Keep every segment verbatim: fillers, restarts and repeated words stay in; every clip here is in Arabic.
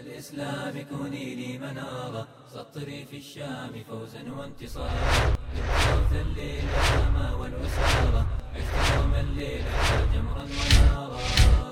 الإسلام كوني لي منارة، سطري في الشام فوزا وانتصارا. جبت الليل والسما والأسارة، عشت يوم الليل جمرا ونارا.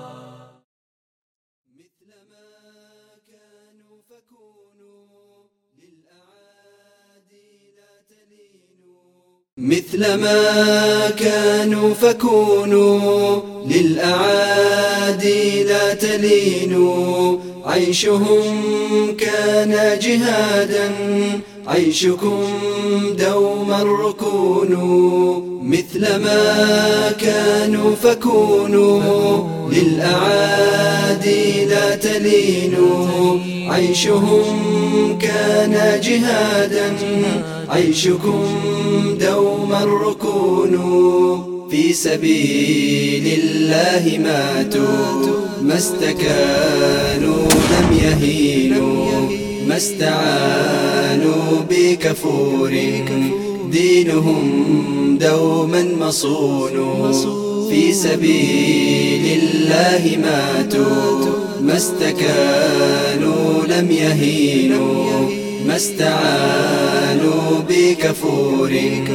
مثلما كانوا فكونوا للأعادي لا تلينوا، مثلما كانوا فكونوا للأعادي لا تلينوا. عيشهم كان جهادا، عيشكم دوما ركونوا. مثلما كانوا فكونوا للأعادي لا تلينوا. عيشهم كان جهادا، عيشكم دوما ركونوا. في سبيل الله ماتوا، ما استكانوا لم يهينوا، ما استعانوا بكفور، دينهم دوما مصون. في سبيل الله ماتوا، ما استكانوا لم يهينوا، ما استعانوا بكفور،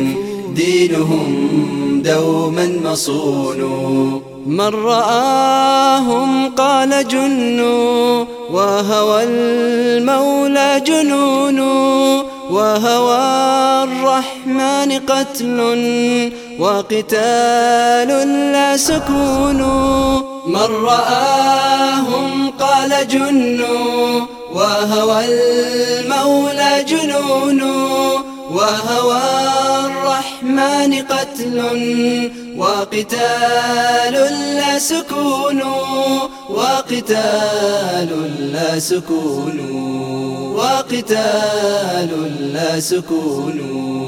دينهم دوما مصون. من رآهم قال جنوا، وهوى المولى جنون، وهوى الرحمن قتل، وقتال لا سكون. من رآهم قال جنوا، وهوى المولى جنون، وهوى الرحمن قتل، وقتال لا سكون، وقتال لا سكون، وقتال لا سكون.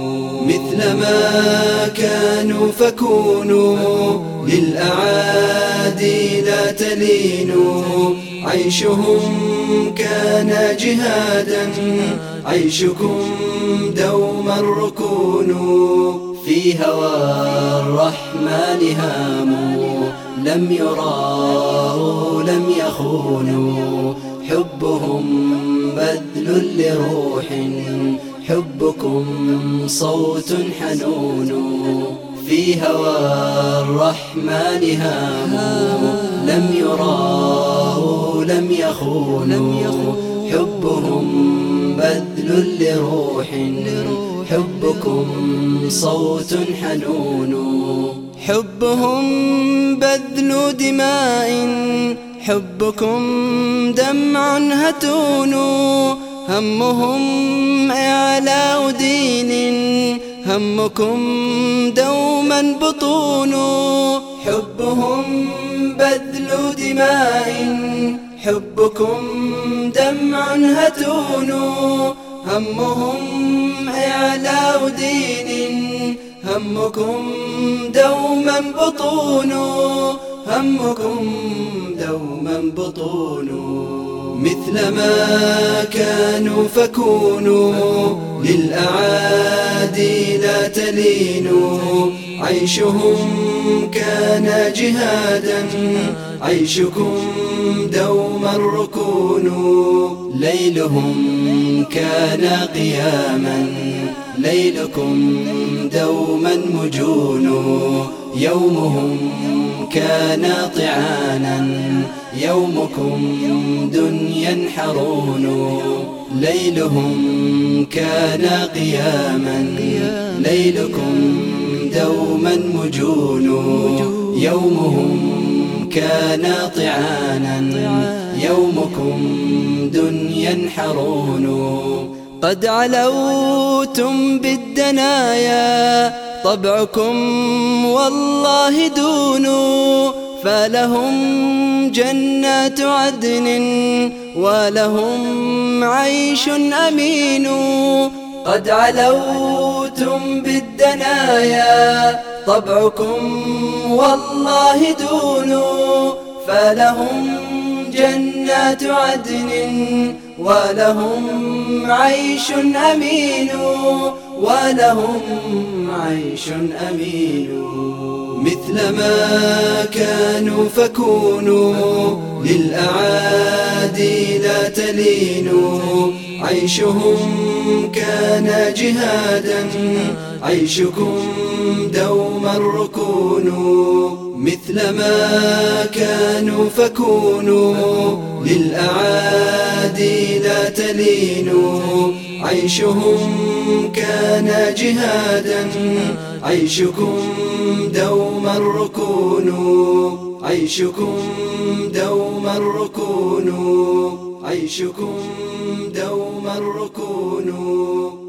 مثلما كانوا فكونوا للأعادي لا تلينوا. عيشهم كان جهادا، عيشكم دوما ركونوا. في هوى الرحمن هاموا، لم يراوا لم يخونوا. حبهم بذل لروح، حبكم صوت حنون. في هوى الرحمن هاموا، لم يراوا لم يخونوا. حبهم بذل لروح، حبكم صوت حنون. حبهم بذل دماء، حبكم دمع هتون. همهم إعلاء دين، همكم دوما بطون. حبهم بذل دماء، حبكم دمع هتون. همهم إعلاء دين، همكم دوما بطون، همكم دوما بطون. مثلما كانوا فكونوا للأعادي لا تلينوا. عيشهم كان جهادا، عيشكم دوما ركونوا. ليلهم كان قياما، ليلكم دوما مجون. يومهم كان طعانا، يومكم دنيا حرون. ليلهم كان قياما، ليلكم دوما مجون. يومهم كان طعانا، يومكم دنيا حرون. قد علوتم بالدنايا، طبعكم والله دون. فلهم جنات عدن، ولهم عيش أمين. قد علوتم بالدنايا، طبعكم والله دون. فلهم جنات عدن، ولهم عيش أمين، ولهم عيش أمين. مثل ما كانوا فكونوا للأعادي لا تلينوا، عيشهم كان جهادا عيشكم دوما ركونوا. مثل ما كانوا فكونوا للأعادي لا تلينوا، عيشهم كان جهادا عيشكم دوما ركونوا. عيشكم دوما ركونوا. عيشكم دوما ركونوا.